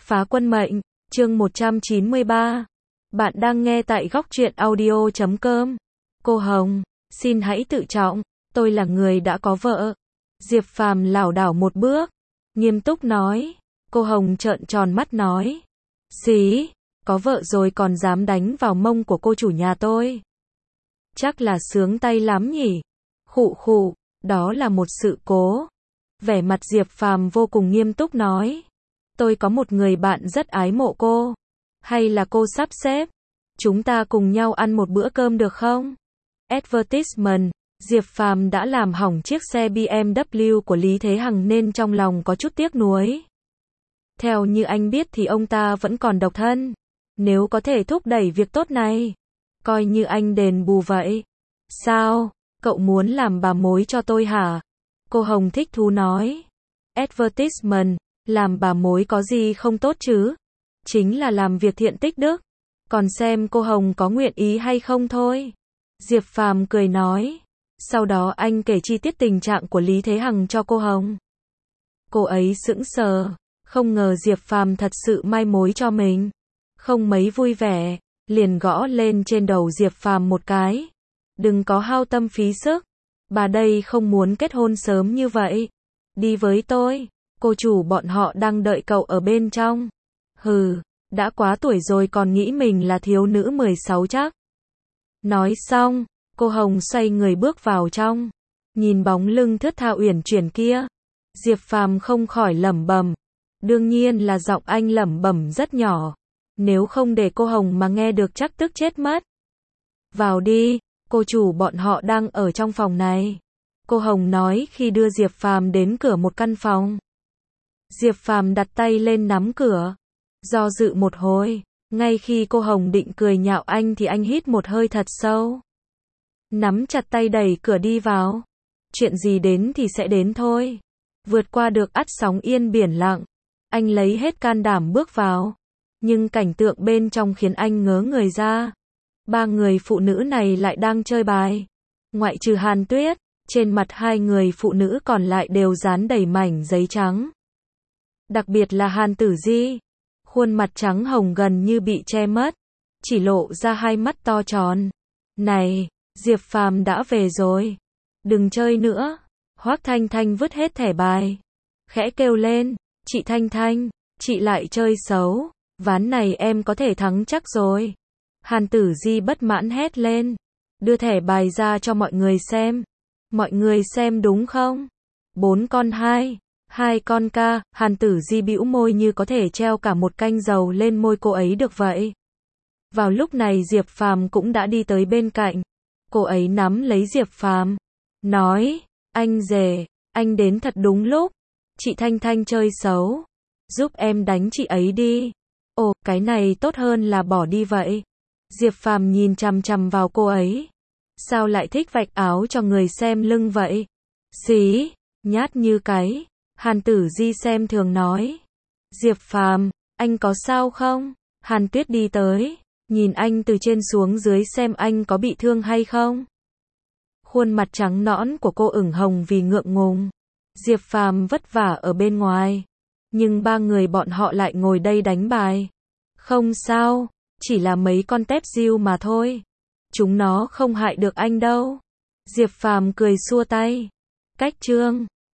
Phá quân mệnh, chương 193. Bạn đang nghe tại góc truyện audio.com. Cô Hồng, xin hãy tự trọng, tôi là người đã có vợ. Diệp Phàm lảo đảo một bước, nghiêm túc nói. Cô Hồng trợn tròn mắt nói. Xí, có vợ rồi còn dám đánh vào mông của cô chủ nhà tôi. Chắc là sướng tay lắm nhỉ. Khụ khụ, đó là một sự cố. Vẻ mặt Diệp Phàm vô cùng nghiêm túc nói. Tôi có một người bạn rất ái mộ cô. Hay là cô sắp xếp chúng ta cùng nhau ăn một bữa cơm được không? Advertisement. Diệp Phàm đã làm hỏng chiếc xe BMW của Lý Thế Hằng nên trong lòng có chút tiếc nuối. Theo như anh biết thì ông ta vẫn còn độc thân. Nếu có thể thúc đẩy việc tốt này, coi như anh đền bù vậy. Sao? Cậu muốn làm bà mối cho tôi hả? Cô Hồng thích thú nói. Advertisement, làm bà mối có gì không tốt chứ? Chính là làm việc thiện tích đức. Còn xem cô Hồng có nguyện ý hay không thôi. Diệp Phàm cười nói. Sau đó anh kể chi tiết tình trạng của Lý Thế Hằng cho cô Hồng. Cô ấy sững sờ, không ngờ Diệp Phàm thật sự mai mối cho mình. Không mấy vui vẻ, liền gõ lên trên đầu Diệp Phàm một cái. Đừng có hao tâm phí sức. Bà đây không muốn kết hôn sớm như vậy. Đi với tôi, cô chủ bọn họ đang đợi cậu ở bên trong. Hừ, đã quá tuổi rồi còn nghĩ mình là thiếu nữ 16 chắc. Nói xong, cô Hồng xoay người bước vào trong. Nhìn bóng lưng thướt tha uyển chuyển kia, Diệp Phàm không khỏi lẩm bẩm. Đương nhiên là giọng anh lẩm bẩm rất nhỏ. Nếu không để cô Hồng mà nghe được chắc tức chết mất. Vào đi, cô chủ bọn họ đang ở trong phòng này. Cô Hồng nói khi đưa Diệp Phàm đến cửa một căn phòng. Diệp Phàm đặt tay lên nắm cửa. Do dự một hồi, ngay khi cô Hồng định cười nhạo anh thì anh hít một hơi thật sâu. Nắm chặt tay đẩy cửa đi vào. Chuyện gì đến thì sẽ đến thôi. Vượt qua được ắt sóng yên biển lặng, anh lấy hết can đảm bước vào. Nhưng cảnh tượng bên trong khiến anh ngớ người ra. Ba người phụ nữ này lại đang chơi bài. Ngoại trừ Hàn Tuyết, trên mặt hai người phụ nữ còn lại đều dán đầy mảnh giấy trắng. Đặc biệt là Hàn Tử Di. Khuôn mặt trắng hồng gần như bị che mất, chỉ lộ ra hai mắt to tròn. Này, Diệp Phàm đã về rồi. Đừng chơi nữa. Hoắc Thanh Thanh vứt hết thẻ bài. Khẽ kêu lên, chị Thanh Thanh, chị lại chơi xấu. Ván này em có thể thắng chắc rồi. Hàn Tử Di bất mãn hét lên. Đưa thẻ bài ra cho mọi người xem. Mọi người xem đúng không? 4 con 2. 2 con ca. Hàn Tử Di bĩu môi như có thể treo cả một canh dầu lên môi cô ấy được vậy. Vào lúc này Diệp Phàm cũng đã đi tới bên cạnh. Cô ấy nắm lấy Diệp Phàm, nói, anh rể, anh đến thật đúng lúc. Chị Thanh Thanh chơi xấu, giúp em đánh chị ấy đi. Ồ, cái này tốt hơn là bỏ đi vậy. Diệp Phàm nhìn chằm chằm vào cô ấy. Sao lại thích vạch áo cho người xem lưng vậy? Xí, nhát như cái. Hàn Tử Di xem thường nói. Diệp Phàm, anh có sao không? Hàn Tuyết đi tới, nhìn anh từ trên xuống dưới xem anh có bị thương hay không. Khuôn mặt trắng nõn của cô ửng hồng vì ngượng ngùng. Diệp Phàm vất vả ở bên ngoài, nhưng ba người bọn họ lại ngồi đây đánh bài. Không sao, chỉ là mấy con tép diêu mà thôi. Chúng nó không hại được anh đâu. Diệp Phàm cười xua tay. Cách chương